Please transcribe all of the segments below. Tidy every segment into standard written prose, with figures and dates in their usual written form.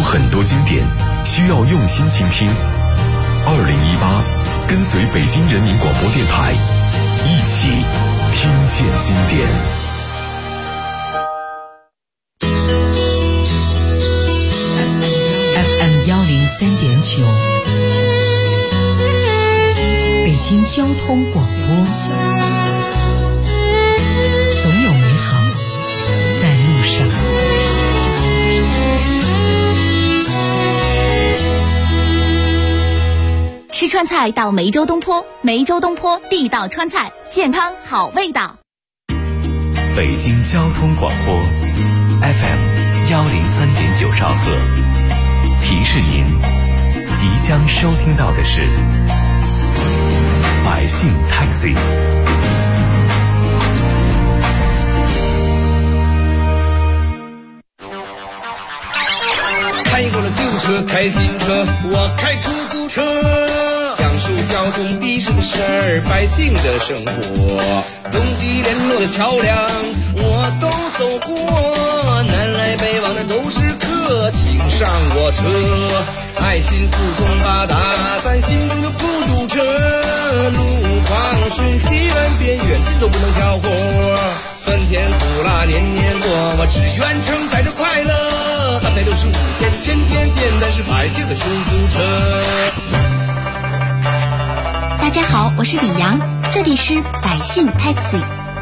很多经典需要用心倾听。2018，跟随北京人民广播电台，一起听见经典。 FM103.9，北京交通广播，总有美好在路上。 吃川菜到梅州东坡，梅州东坡地道川菜，健康好味道。 北京交通广播 FM103.9兆赫，提示您即将收听到的是百姓 Taxi。 开过了旧车，开新车，我开出租车，讲述交通的士的事儿，百姓的生活，东西联络的桥梁我都走过，南来北往的都是客，请上我车，爱心四通八达，咱心中就不堵车，路况顺西南边远近都不能挑活，酸甜苦辣年年过，我只愿承载着快乐，365天天天见，但是百姓的出租车。 大家好，我是李阳，这里是百姓 Taxi。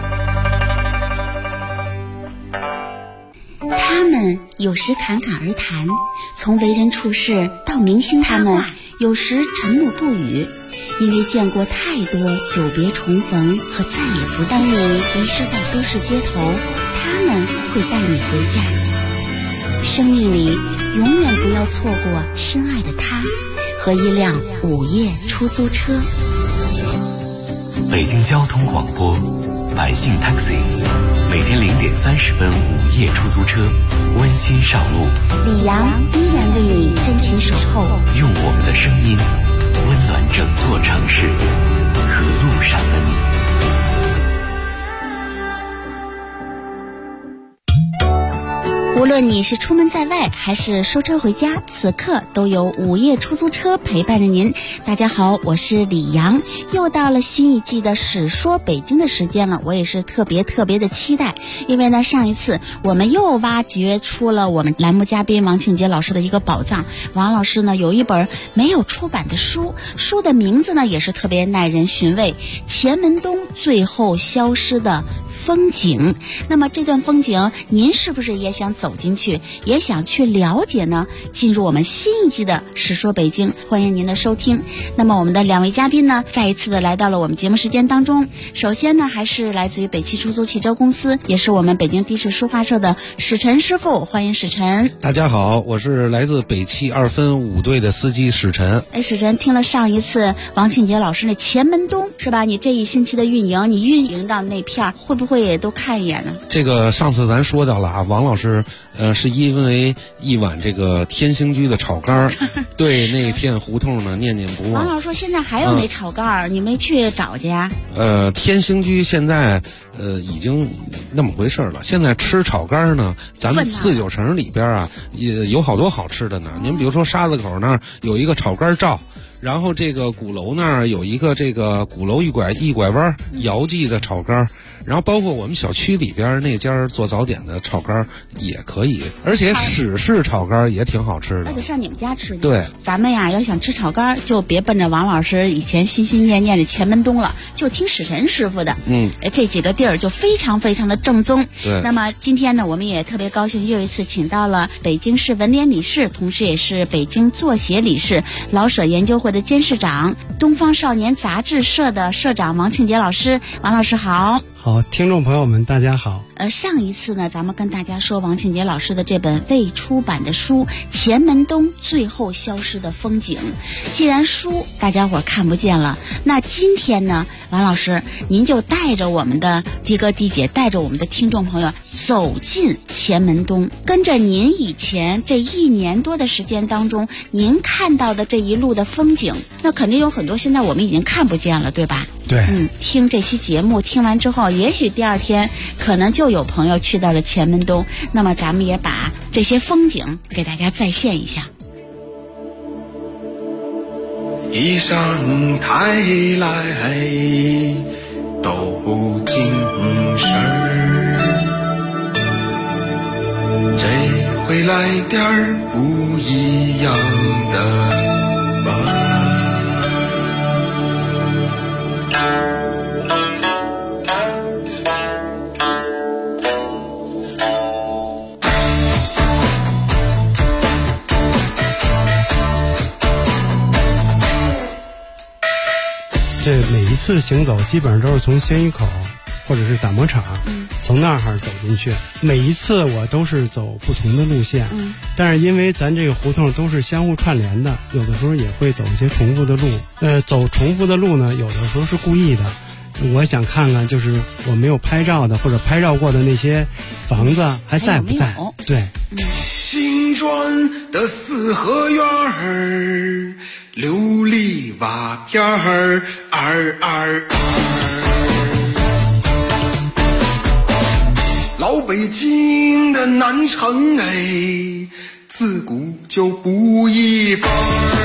他们有时侃侃而谈，从为人处事到明星他们有时沉默不语，因为见过太多久别重逢和再也不见。当你迷失在都市街头，他们会带你回家。生命里永远不要错过深爱的他和一辆午夜出租车。 北京交通广播百姓 Taxi， 每天0点30分午夜出租车，温馨上路。 李阳依然为你真情守候， 用我们的声音温暖整座城市和路上的你。 无论你是出门在外还是收车回家，此刻都有午夜出租车陪伴着您。大家好，我是李阳，又到了新一季的史说北京的时间了，我也是特别的期待，因为呢上一次我们又挖掘出了我们栏目嘉宾王庆杰老师的一个宝藏。王老师呢有一本没有出版的书的名字呢也是特别耐人寻味，钱门东最后消失的风景。那么这段风景您是不是也想走进去，也想去了解呢？进入我们新一季的史说北京，欢迎您的收听。那么我们的两位嘉宾呢再一次的来到了我们节目时间当中。首先呢还是来自于北汽出租汽车公司，也是我们北京的士书画社的史晨师傅，欢迎史晨。 大家好，我是来自北汽2分5队的司机史晨。 史晨，听了上一次王庆杰老师那钱门东是吧，你这一星期的运营，你运营到那片会不会也都看一眼呢？ 这个上次咱说到了啊，王老师是因为一碗这个天兴居的炒肝对那片胡同呢念念不忘。 王老师说现在还有那炒肝你没去找去呀？ 天兴居现在已经那么回事了。现在吃炒肝呢，咱们49城里边啊也有好多好吃的呢。您比如说沙子口那儿有一个炒肝灶，然后这个鼓楼那儿有一个这个鼓楼一拐弯姚记的炒肝，然后包括我们小区里边那家做早点的炒肝也可以，而且史式炒肝也挺好吃的。 那得上你们家吃去。 对， 咱们呀要想吃炒肝，就别奔着王老师以前心心念念的钱门东了，就听史晨师傅的。这几个地儿就非常的正宗。 对。 那么今天呢，我们也特别高兴，又一次请到了北京市文联理事，同时也是北京作协理事、老舍研究会的监事长、东方少年杂志社的社长王庆杰老师。王老师好。 好，听众朋友们大家好。 上一次呢咱们跟大家说王庆杰老师的这本未出版的书《钱门东最后消失的风景》。既然书大家伙看不见了，那今天呢王老师您就带着我们的的哥的姐，带着我们的听众朋友走进钱门东，跟着您以前这1年多的时间当中您看到的这一路的风景，那肯定有很多现在我们已经看不见了，对吧？ 对。 听这期节目听完之后，也许第二天可能就又有朋友去到了前门东，那么咱们也把这些风景给大家再现一下。 一上台来都精神儿，这回来点儿不一样的吧。 这每一次行走基本上都是从宣鱼口或者是打磨厂，从那儿走进去。每一次我都是走不同的路线，但是因为咱这个胡同都是相互串联的，有的时候也会走一些重复的路。走重复的路呢，有的时候是故意的。我想看看，就是我没有拍照的或者拍照过的那些房子还在不在？对。 新庄的四合院儿，琉璃瓦片儿，老北京的南城哎，自古就不一般。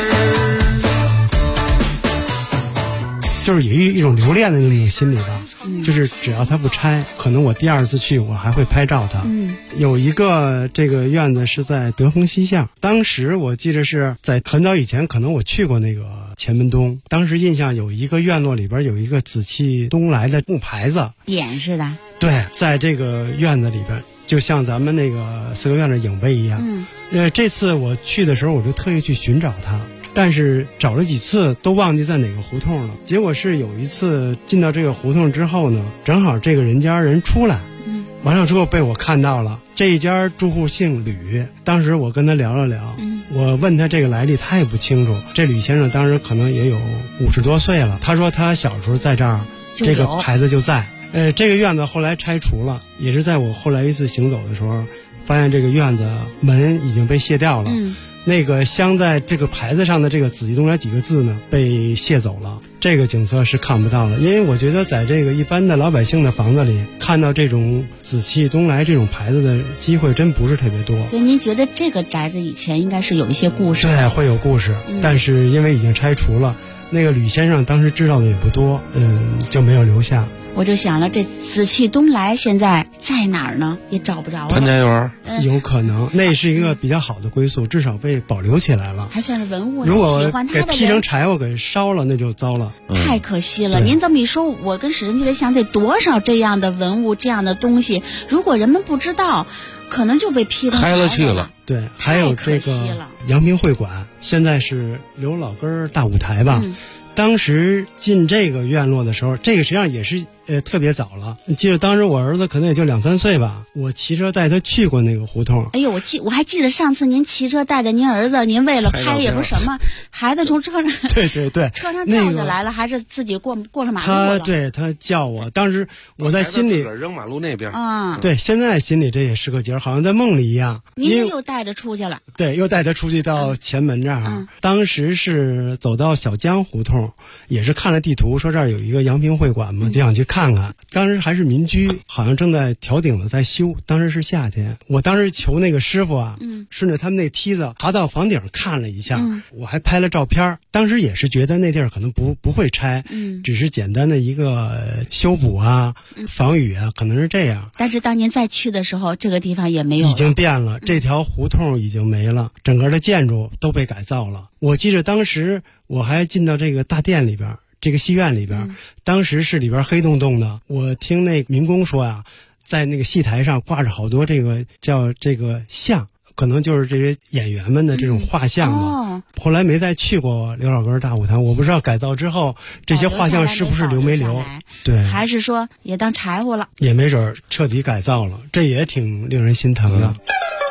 就是有一种留恋的那种心理吧，就是只要他不拆，可能我第二次去我还会拍照他。有一个这个院子是在德丰西巷，当时我记得是在很早以前，可能我去过那个前门东，当时印象有一个院落里边有一个紫气东来的木牌子， 匾似的。 对，在这个院子里边，就像咱们那个四合院的影碑一样。这次我去的时候，我就特意去寻找它。但是找了几次都忘记在哪个胡同了，结果是有一次进到这个胡同之后呢，正好这个人家人出来，完了之后被我看到了。这一家住户姓吕，当时我跟他聊了聊，我问他这个来历，他也不清楚。这吕先生当时可能也有50多岁了，他说他小时候在这儿，这个牌子就在。这个院子后来拆除了，也是在我后来一次行走的时候，发现这个院子门已经被卸掉了。那个镶在这个牌子上的这个紫气东来几个字呢，被卸走了。这个景色是看不到了，因为我觉得在这个一般的老百姓的房子里看到这种紫气东来这种牌子的机会真不是特别多。 所以您觉得这个宅子以前应该是有一些故事？ 对，会有故事，但是因为已经拆除了，那个吕先生当时知道的也不多，就没有留下。 我就想了，这紫气东来现在在哪儿呢？也找不着了。 潘家园有可能，那是一个比较好的归宿，至少被保留起来了， 还算是文物。 如果给劈成柴火给烧了，那就糟了， 太可惜了。您这么一说，我跟史人就在想，得多少这样的文物、这样的东西，如果人们不知道，可能就被劈成开了去了。 对，还有这个阳平会馆，现在是刘老根大舞台吧。当时进这个院落的时候，这个实际上也是特别早了。你记得当时我儿子可能也就2、3岁吧，我骑车带他去过那个胡同。 哎呦，我还记得上次您骑车带着您儿子，您为了拍也不是什么，孩子从车上对车上掉下来了，还是自己过了马路了。 他叫我，当时我在心里扔马路那边对，现在心里这也是个节儿，好像在梦里一样。 您又带着出去了？ 对，又带他出去到前门这儿。当时是走到小江胡同，也是看了地图，说这儿有一个阳平会馆嘛，就想去看看。当时还是民居，好像正在挑顶子在修，当时是夏天。我当时求那个师傅啊，顺着他们那梯子爬到房顶看了一下，我还拍了照片。当时也是觉得那地儿可能不会拆，只是简单的一个修补啊、防雨啊，可能是这样。 但是当您再去的时候，这个地方也没有了， 已经变了，这条胡同已经没了，整个的建筑都被改造了。我记得当时我还进到这个大殿里边，这个戏院里边，当时是里边黑洞洞的。我听那民工说呀，在那个戏台上挂着好多这个叫这个像，可能就是这些演员们的这种画像嘛。后来没再去过刘老根大舞台，我不知道改造之后这些画像是不是留没留，对， 还是说也当柴火了， 也没准彻底改造了，这也挺令人心疼的。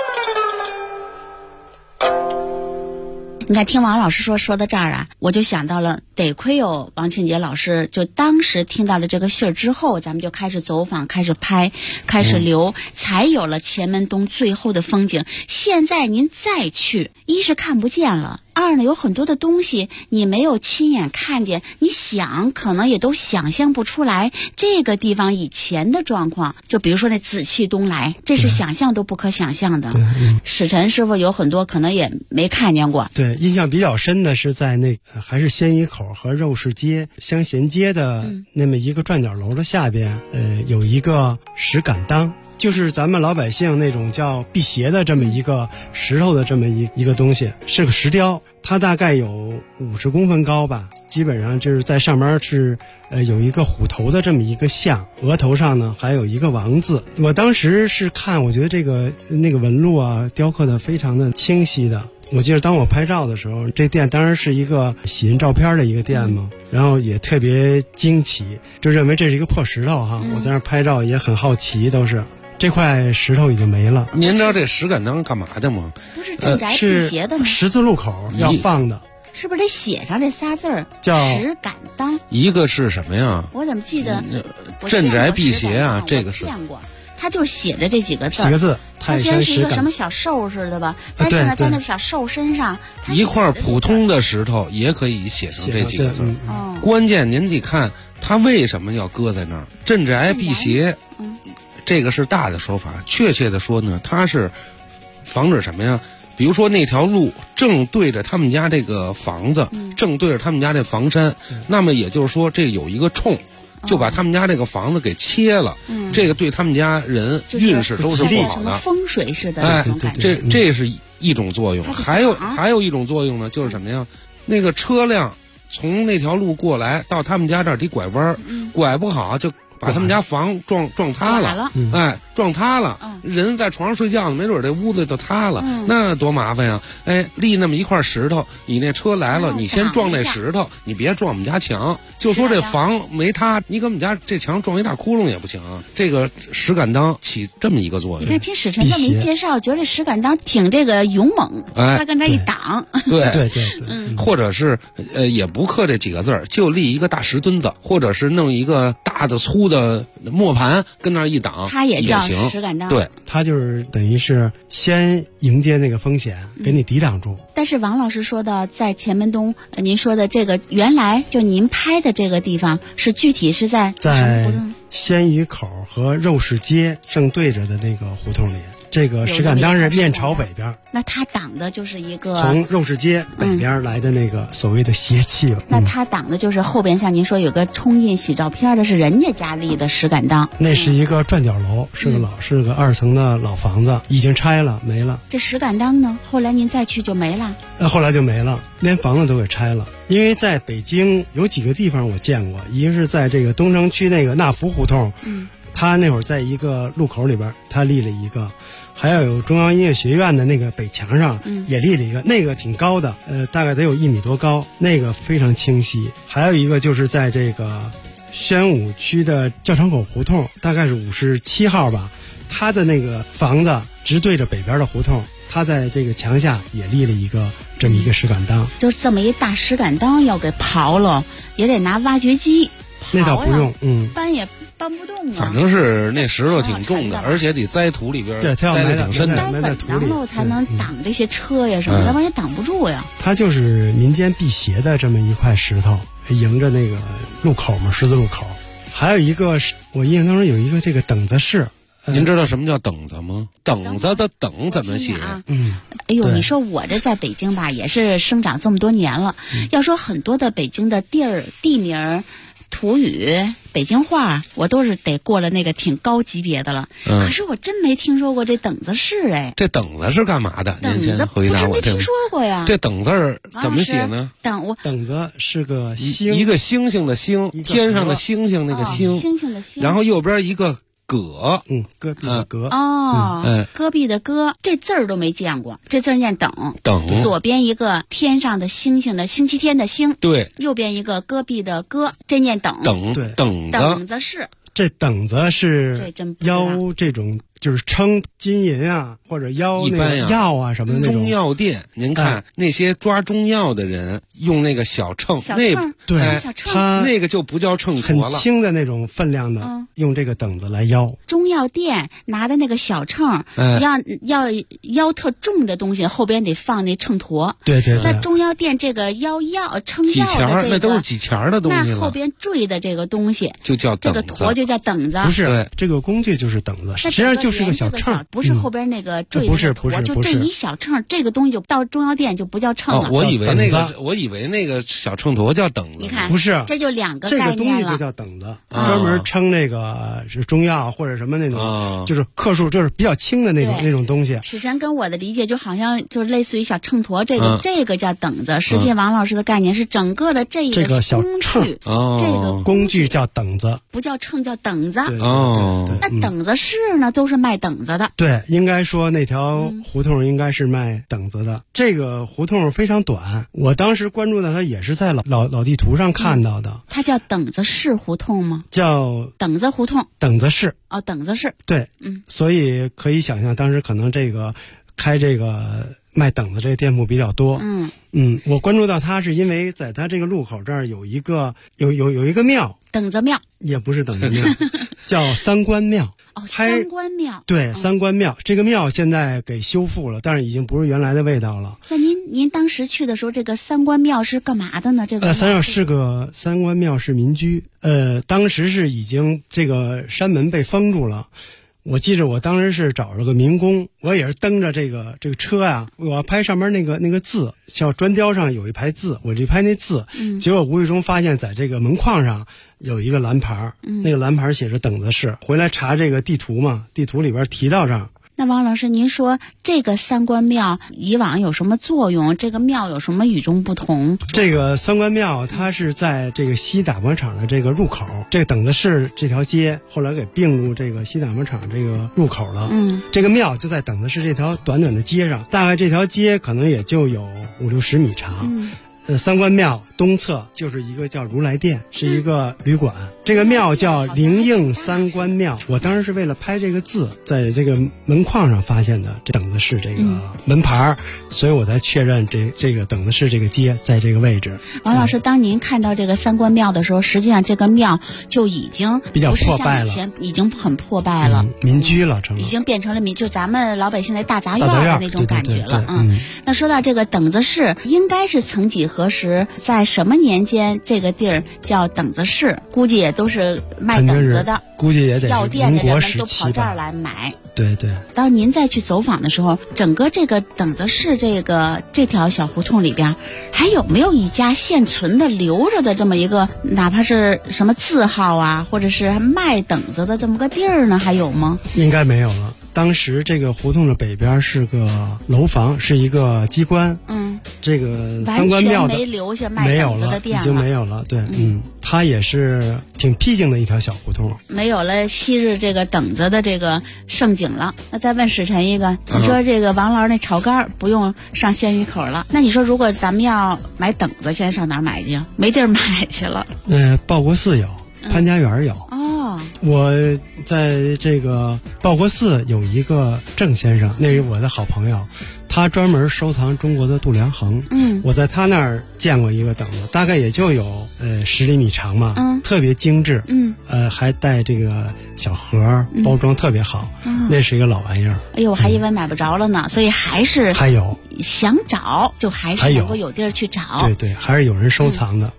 你看，听王老师说到这儿啊，我就想到了，得亏有王庆杰老师，就当时听到了这个信儿之后，咱们就开始走访，开始拍，开始留，才有了前门东最后的风景。现在您再去，一是看不见了， 二呢，有很多的东西你没有亲眼看见，你想可能也都想象不出来这个地方以前的状况。就比如说那紫气东来，这是想象都不可想象的。史晨师傅有很多可能也没看见过。 对，印象比较深的是在那还是鲜鱼口和肉市街相衔接的那么一个转角楼的下边，有一个石敢当。就是咱们老百姓那种叫辟邪的这么一个石头的这么一个东西，是个石雕，它大概有50公分高吧，基本上就是在上面是有一个虎头的这么一个像，额头上呢还有一个王字。我当时是看，我觉得那个纹路啊雕刻的非常的清晰的。我记得当我拍照的时候，这店当然是一个洗印照片的一个店嘛，然后也特别惊奇，就认为这是一个破石头哈。我在那拍照也很好奇，都是这块石头已经没了。 您知道这石敢当干嘛的吗？ 不是镇宅辟邪的吗？ 十字路口要放的。 是不是得写上这仨字儿？ 叫石敢当。 一个是什么呀？ 我怎么记得镇宅辟邪啊？这个是见过。他就是写着这几个字， 几个字， 它虽然是一个什么小兽似的吧，但是呢，在那个小兽身上， 一块普通的石头也可以写成这几个字。关键您得看它为什么要搁在那儿。镇宅辟邪，这个是大的说法。确切的说呢，它是防止什么呀？比如说那条路正对着他们家这个房子，正对着他们家这房山，那么也就是说这有一个冲。就把他们家这个房子给切了，这个对他们家人运势都是不好的， 风水似的这种感觉。 这是一种作用。还有一种作用呢，就是什么呀？那个车辆从那条路过来到他们家这儿得拐弯，拐不好就把他们家房撞塌了，撞塌了，人在床上睡觉呢，没准这屋子就塌了，那多麻烦呀！立那么一块石头，你那车来了，你先撞那石头，你别撞我们家墙。就说这房没塌，你给我们家这墙撞一大窟窿也不行啊！这个石敢当起这么一个作用。 你看听史晨这么一介绍，觉得这石敢当挺这个勇猛，他跟这一挡， 对， 或者是也不刻这几个字儿，就立一个大石墩子，或者是弄一个大的粗的磨盘跟那一挡， 他也叫石敢当。 对， 他就是等于是先迎接那个风险，给你抵挡住。 但是王老师说的，在前门东，您说的这个原来就您拍的这个地方是具体是在鲜鱼口和肉市街正对着的那个胡同里。这个石敢当是面朝北边， 那他挡的就是一个从肉市街北边来的那个所谓的邪气了。 那他挡的就是后边，像您说有个冲印洗照片的，是人家家立的石敢当。 那是一个转角楼，是个2层的老房子，已经拆了没了。 这石敢当呢，后来您再去就没了。 后来就没了，连房子都给拆了。因为在北京有几个地方我见过，一个是在这个东城区那个纳福胡同，他那会儿在一个路口里边，他立了一个。还有中央音乐学院的那个北墙上也立了一个，那个挺高的，大概得有1米多高，那个非常清晰。还有一个就是在这个宣武区的教场口胡同，大概是57号吧，他的那个房子直对着北边的胡同，他在这个墙下也立了一个这么一个石敢当。 就这么一大石敢当要给刨了，也得拿挖掘机刨。 那倒不用， 搬也搬不动啊。 反正是那石头挺重的，而且得栽土里边， 对， 栽得挺深的， 埋在土里，然后才能挡这些车呀什么的，要不然也挡不住呀。 它就是民间辟邪的这么一块石头，迎着那个路口嘛，十字路口。还有一个是我印象当中有一个这个等子市。 您知道什么叫等子吗？等子的等怎么写？ 哎呦，你说我这在北京吧，也是生长这么多年了。要说很多的北京的地名、土语、北京话，我都是得过了那个挺高级别的了。可是我真没听说过这等子市。 这等子是干嘛的？您先回答我。 没听说过呀。 这等字怎么写呢？ 等子是个星， 一个星星的星，天上的星星那个星， 星星的星， 然后右边一个戈， 戈壁的戈， 戈壁的戈，这字儿都没见过，这字儿念等，左边一个天上的星星的星期天的星， 对， 右边一个戈壁的戈，这念等， 对， 等子是。 这等子是邀这种就是称金银啊或者腰那个药啊什么的那种。 中药店，您看那些抓中药的人用那个小秤， 对， 他那个就不叫秤砣了， 很轻的那种分量的，用这个等子来腰。 中药店拿的那个小秤，要腰特重的东西，后边得放那秤砣。 对。 那中药店这个称药的这个， 那都是几钱的东西了。 那后边坠的这个东西就叫等子， 这个砣就叫等子。 不是，这个工具就是等子，实际上就是个小秤， 不是后边那个坠的砣，就这一小秤，这个东西就到中药店就不叫秤了。 我以为那个小秤砣叫等子。 你看， 不是， 这就两个概念了。这个东西就叫等子，专门称那个是中药或者什么那种，就是克数就是比较轻的那种东西。 史晨跟我的理解就好像就是类似于小秤砣，这个叫等子。实际王老师的概念是整个的这个小秤， 这个工具叫等子， 不叫秤，叫等子。 对。 那等子市呢，都是卖等子的。 对，应该说那条胡同应该是卖等子的。这个胡同非常短，我当时关注的它也是在老地图上看到的。 它叫等子市胡同吗？ 叫等子胡同， 等子市。 等子市。 对，所以可以想象当时可能这个开这个卖等子这个店铺比较多。我关注到它是因为在它这个路口这儿有一个庙， 等子庙也不是等子庙，叫三官庙。 三官庙。 对，三官庙这个庙现在给修复了，但是已经不是原来的味道了。 那您当时去的时候，这个三官庙是干嘛的呢？这个三官庙是民居，当时是已经这个山门被封住了。我记着我当时是找了个民工，我也是蹬着这个车啊，我要拍上面那个字，像砖雕上有一排字，我就拍那字，结果无意中发现在这个门框上有一个蓝牌，那个蓝牌写着等子市，回来查这个地图嘛，地图里边提到上。 那王老师，您说这个三官庙以往有什么作用？这个庙有什么与众不同？ 这个三官庙它是在这个西打磨厂的这个入口，这个等子市这条街后来给并入这个西打磨厂这个入口了。这个庙就在等子市这条短短的街上，大概这条街可能也就有50-60米长。三官庙东侧就是一个叫如来殿，是一个旅馆。这个庙叫灵应三官庙。我当时是为了拍这个字，在这个门框上发现的这等子市这个门牌，所以我才确认这个等子市这个街在这个位置。 王老师，当您看到这个三官庙的时候，实际上这个庙就已经比较破败了， 以前已经很破败了， 民居了， 已经变成了就咱们老百姓的大杂院的那种感觉了。那说到这个等子市，应该是曾几何时，在什么年间这个地儿叫等子市？估计也都是卖等子的， 估计也得药店的人们都跑这儿来买。 对。 当您再去走访的时候，整个这个等子市这条小胡同里边，还有没有一家现存的留着的这么一个，哪怕是什么字号啊，或者是卖等子的这么个地儿呢？还有吗？ 应该没有了。当时这个胡同的北边是个楼房，是一个机关。这个三官庙的没留下卖等子的店了， 已经没有了。对，它也是挺僻静的一条小胡同， 没有了昔日这个等子的这个盛景了。那再问史晨一个，你说这个王老师那炒肝不用上鲜鱼口了，那你说如果咱们要买等子，现在上哪儿买去？没地儿买去了。 报国寺有，潘家园有。我在这个报国寺有一个郑先生，那是我的好朋友，他专门收藏中国的度量衡。我在他那儿见过一个等子，大概也就有10厘米长嘛，特别精致。还带这个小盒，包装特别好。那是一个老玩意儿。 哎呦，我还以为买不着了呢，所以还是还有想找，就还是能够有地儿去找。 对，还是有人收藏的。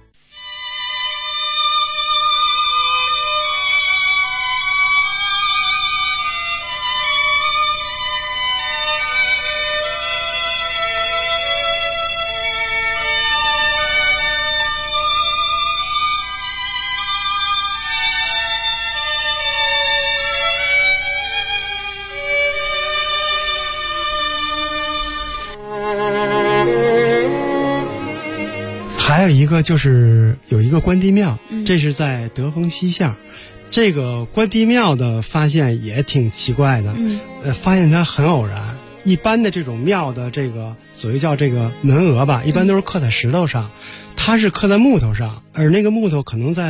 还有一个就是有一个关帝庙，这是在德丰西巷。这个关帝庙的发现也挺奇怪的，发现它很偶然。一般的这种庙的这个所谓叫这个门额吧，一般都是刻在石头上，它是刻在木头上，而那个木头可能在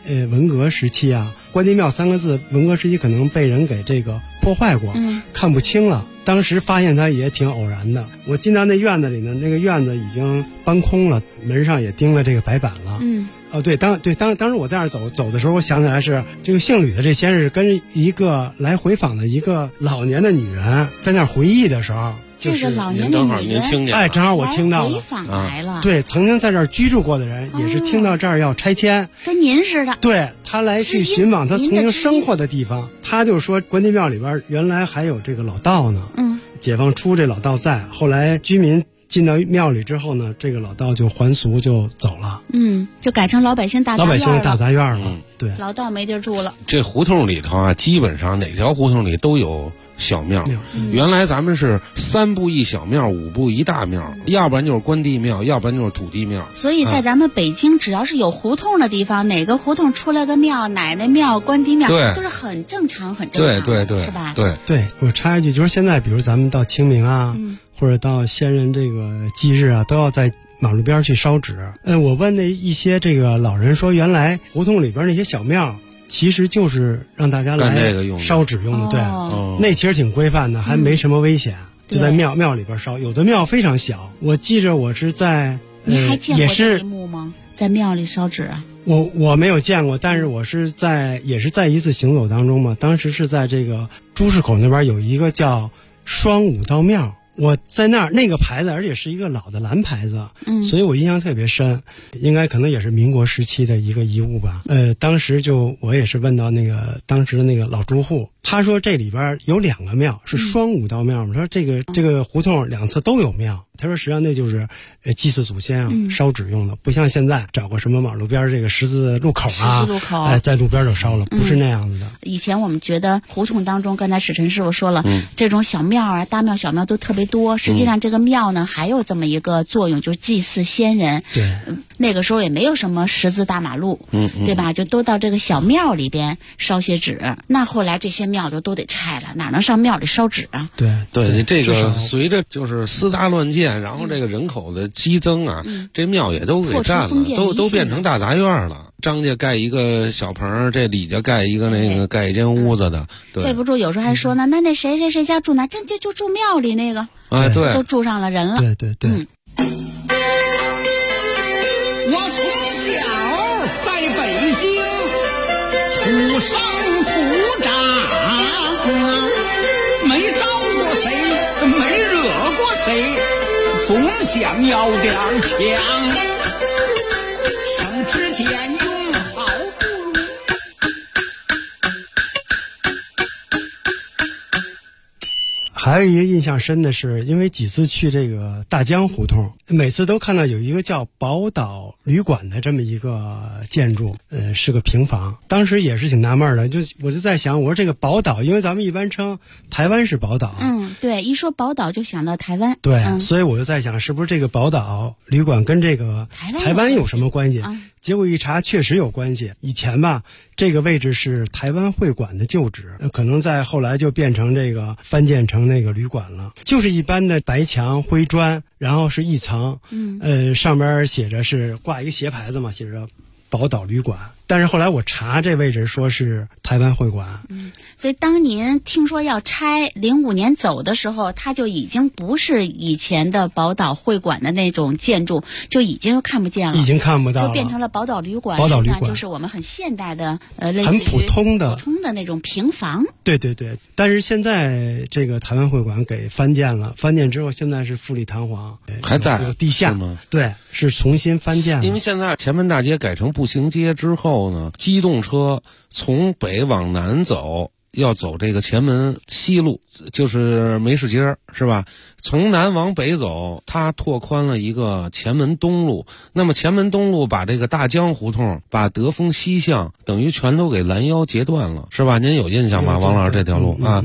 文革时期啊，关帝庙3个字，文革时期可能被人给这个破坏过，看不清了。当时发现它也挺偶然的。我进到那院子里呢，那个院子已经搬空了，门上也钉了这个白板了。当时我在那儿走的时候，我想起来是这个姓吕的这先生是跟一个来回访的一个老年的女人在那儿回忆的时候。 这个老年的女人， 正好我听到了， 回访来了。 对，曾经在这儿居住过的人，也是听到这儿要拆迁， 跟您似的。 对，他来去寻访他曾经生活的地方，他就说关帝庙里边原来还有这个老道呢。解放初这老道在，后来居民进到庙里之后呢，这个老道就还俗就走了。就改成老百姓大杂院了。对， 老道没地儿住了。 这胡同里头啊，基本上哪条胡同里都有小庙。原来咱们是3步一小庙，5步一大庙，要不然就是关帝庙，要不然就是土地庙。 所以在咱们北京，只要是有胡同的地方，哪个胡同出来个庙，奶奶庙、关帝庙，都是很正常，很正常。 对， 是吧？ 对，我插一句，就是现在，比如咱们到清明啊，或者到先人这个忌日啊，都要在马路边去烧纸。我问那一些这个老人说，原来胡同里边那些小庙其实就是让大家来烧纸用的。对，那其实挺规范的，还没什么危险，就在庙里边烧。有的庙非常小，我记着我是在你还见过这一幕吗？在庙里烧纸啊？ 我没有见过，但是我是也是在一次行走当中嘛，当时是在这个朱市口那边有一个叫双武道庙。我在那个牌子，而且是一个老的蓝牌子，所以我印象特别深，应该可能也是民国时期的一个遗物吧。当时我也是问到那个当时的那个老住户，他说这里边有2个庙，是双武道庙。我说这个胡同2侧都有庙。他说实际上那就是祭祀祖先啊，烧纸用的，不像现在找个什么马路边这个十字路口啊，在路边就烧了，不是那样子的。 以前我们觉得胡同当中，刚才史晨师傅说了，这种小庙啊、大庙、小庙都特别多。实际上这个庙呢，还有这么一个作用，就是祭祀先人。 对， 那个时候也没有什么十字大马路，对吧？就都到这个小庙里边烧些纸。那后来这些庙就都得拆了，哪能上庙里烧纸啊？ 对， 这个随着就是私搭乱建，然后这个人口的激增啊，这庙也都给占了，都变成大杂院了。张家盖一个小棚，这李家盖一个盖一间屋子的。对， 备不住有时候还说呢，那谁谁谁家住哪？这就住庙里那个。 对， 都住上了人了。 对。 我从小在北京土生土长，没招过谁，没惹过谁，总想要点强。省吃俭用好不如。 还有一个印象深的是，因为几次去这个大江胡同，每次都看到有一个叫宝岛旅馆的这么一个建筑，是个平房。当时也是挺纳闷的，我就在想，我说这个宝岛，因为咱们一般称台湾是宝岛， 对，一说宝岛就想到台湾， 对，所以我就在想，是不是这个宝岛旅馆跟这个台湾有什么关系？结果一查，确实有关系。以前吧，这个位置是台湾会馆的旧址，可能在后来就变成这个翻建成那个旅馆了。就是一般的白墙灰砖，然后是一层，上边写着是挂一个斜牌子嘛，写着宝岛旅馆。但是后来我查这位置说是台湾会馆。 所以当您听说要拆，05年走的时候，它就已经不是以前的宝岛会馆的那种建筑，就已经看不见了， 已经看不到了， 就变成了宝岛旅馆。 宝岛旅馆就是我们很现代的类似于很普通的那种平房。 对。但是现在这个台湾会馆给翻建了，翻建之后现在是富丽堂皇， 还在有地下吗？ 对，是重新翻建了。 因为现在前门大街改成步行街之后呢，机动车从北往南走，要走这个前门西路，就是梅市街，是吧？从南往北走，它拓宽了一个前门东路。那么前门东路把这个大江胡同，把德丰西巷等于全都给拦腰截断了，是吧？您有印象吗？王老师这条路啊，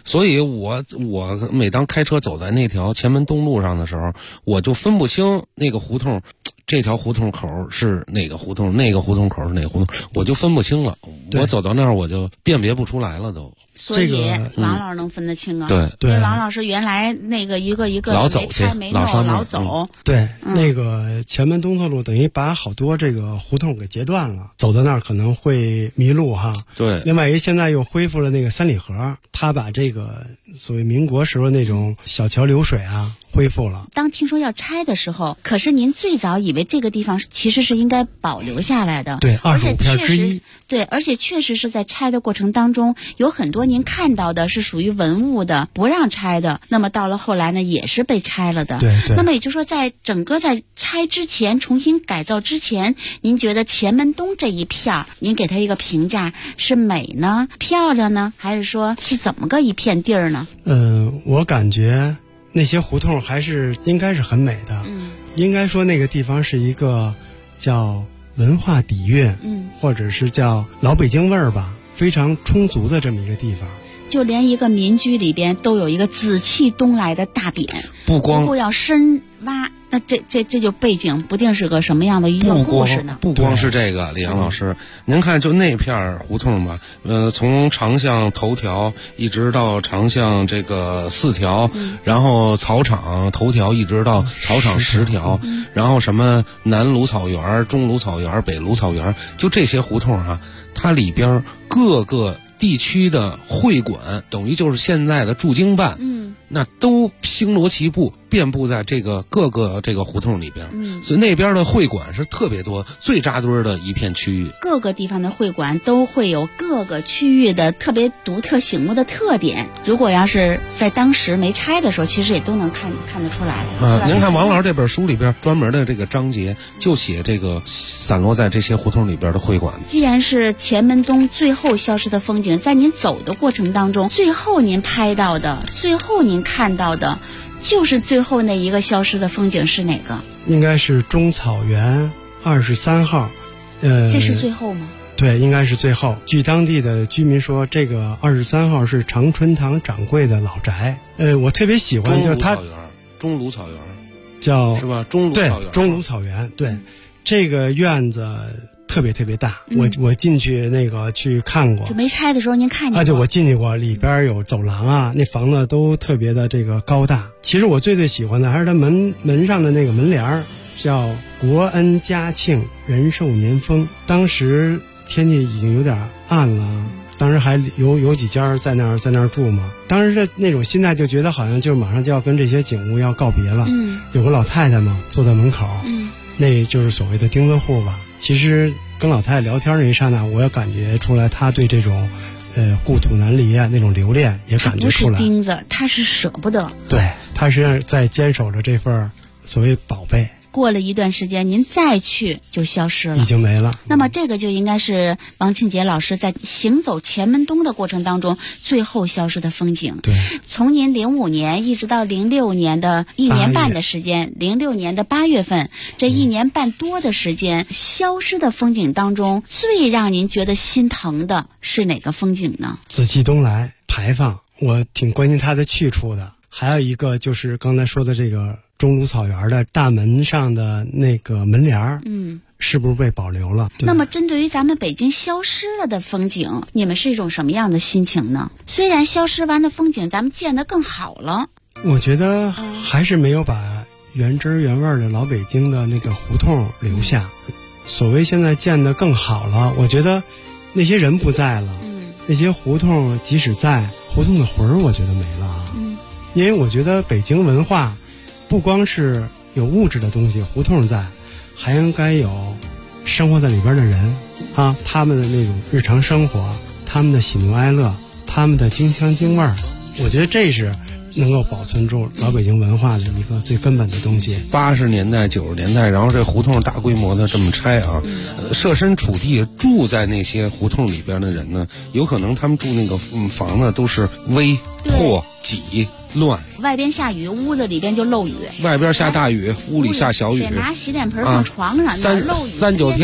所以我每当开车走在那条前门东路上的时候，我就分不清那个胡同，这条胡同口是哪个胡同，那个胡同口是哪个胡同，我就分不清了。我走到那儿我就辨别不出来了都。 所以王老师能分得清啊？ 对， 因为王老师原来那个一个老走去， 老走。 对，那个前门东侧路等于把好多这个胡同给截断了，走到那儿可能会迷路哈。 对。 另外现在又恢复了那个三里河，他把这个所谓民国时候那种小桥流水啊恢复了。 当听说要拆的时候，可是您最早以为这个地方其实是应该保留下来的。 对，25片之一。 对，而且确实是在拆的过程当中，有很多您看到的是属于文物的，不让拆的。那么到了后来呢，也是被拆了的。 对。 那么也就是说，在整个在拆之前、重新改造之前，您觉得前门东这一片，您给它一个评价是美呢、漂亮呢，还是说是怎么个一片地儿呢？ 我感觉那些胡同还是应该是很美的。应该说那个地方是一个叫文化底蕴，或者是叫老北京味儿吧，非常充足的这么一个地方。 就连一个民居里边都有一个紫气东来的大匾，不过要深挖，那这就背景不定是个什么样的一个故事呢？ 不光是这个，李阳老师，您看就那片胡同吧，从长巷头条一直到长巷这个4条，然后草场头条一直到草场10条，然后什么南芦草园、中芦草园、北芦草园，就这些胡同啊，它里边各个地区的会馆，等于就是现在的驻京办，那都星罗棋布，遍布在这个各个这个胡同里边。所以那边的会馆是特别多，最扎堆的一片区域。 各个地方的会馆都会有各个区域的特别独特醒目的特点。如果要是在当时没拆的时候，其实也都能看得出来。 您看王老师这本书里边专门的这个章节就写这个散落在这些胡同里边的会馆。 既然是前门东最后消失的风景，在您走的过程当中，最后您拍到的，最后您看到的，就是最后那一个消失的风景是哪个？ 应该是中草原23号。 这是最后吗？ 对，应该是最后。据当地的居民说，这个23号是常春堂掌柜的老宅。我特别喜欢就是它中芦草园叫是吧？中芦草园， 对，中芦草园。对，这个院子特别特别大，我进去那个去看过。 就没拆的时候您看见过啊？对，我进去过，里边有走廊啊，那房子都特别的这个高大。其实我最喜欢的还是它门上的那个门帘儿，叫国恩嘉庆仁寿年丰。当时天气已经有点暗了，当时还有几家在那儿住嘛。当时的那种心态就觉得好像就是马上就要跟这些景物要告别了。有个老太太嘛坐在门口，那就是所谓的钉子户吧。其实跟老太太聊天那一刹那，我也感觉出来她对这种故土难离啊那种留恋也感觉出来。 不是钉子，她是舍不得。 对，她是在坚守着这份所谓宝贝。 过了一段时间您再去就消失了， 已经没了。 那么这个就应该是王庆杰老师在行走前门东的过程当中最后消失的风景。 对， 从您05年一直到06年的1年半的时间，06年的8月份，这1年半多的时间，消失的风景当中最让您觉得心疼的是哪个风景呢？ 紫气东来牌坊，我挺关心它的去处的。还有一个就是刚才说的这个中芦草园的大门上的那个门帘儿，是不是被保留了？ 那么针对于咱们北京消失了的风景，你们是一种什么样的心情呢？虽然消失完的风景咱们见得更好了， 我觉得还是没有把原汁原味的老北京的那个胡同留下。所谓现在建得更好了，我觉得那些人不在了，那些胡同即使在，胡同的魂儿我觉得没了啊。因为我觉得北京文化不光是有物质的东西，胡同在，还应该有生活在里边的人啊，他们的那种日常生活，他们的喜怒哀乐，他们的京香京味儿，我觉得这是能够保存住老北京文化的一个最根本的东西。 80年代90年代，然后这胡同大规模的这么拆啊，设身处地住在那些胡同里边的人呢，有可能他们住那个房子都是微破挤乱， 外边下雨，屋子里边就漏雨； 外边下大雨，屋里下小雨。 得拿洗脸盆放床上，漏雨。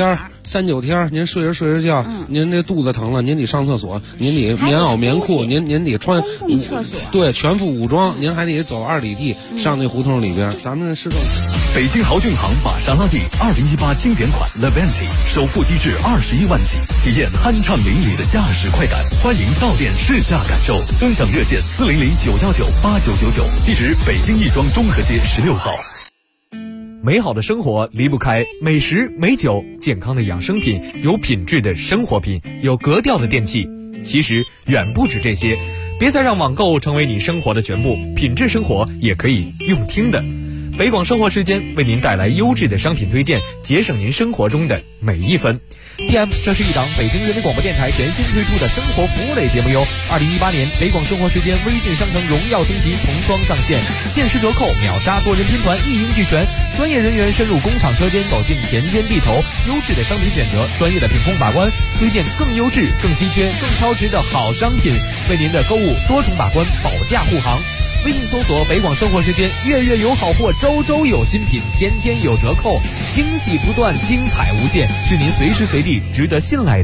3-9天，您睡着觉，您这肚子疼了，您得上厕所，您得棉袄棉裤，您得穿厕所， 对，全副武装，您还得走2里地上那胡同里边。咱们市政北京豪骏航玛莎拉蒂2018经典款 Levante 首付低至21万起，体验酣畅淋漓的驾驶快感。欢迎到店试驾感受，尊享热线400-919-8999，地址北京亦庄中和街16号。 美好的生活离不开美食美酒，健康的养生品，有品质的生活品，有格调的电器。其实远不止这些，别再让网购成为你生活的全部，品质生活也可以用听的。北广生活时间为您带来优质的商品推荐，节省您生活中的每一分。PM， 这是一档北京人民广播电台全新推出的生活服务类节目哟。2018年北广生活时间微信商城荣耀升级童装上线，限时折扣，秒杀多人拼团，一应俱全。专业人员深入工厂车间，走进田间地头，优质的商品选择，专业的品控把关，推荐更优质、更稀缺、更超值的好商品，为您的购物多重把关，保驾护航。微信搜索北广生活时间，月月有好货，周周有新品，天天有折扣，惊喜不断，精彩无限，是您随时随地值得信赖的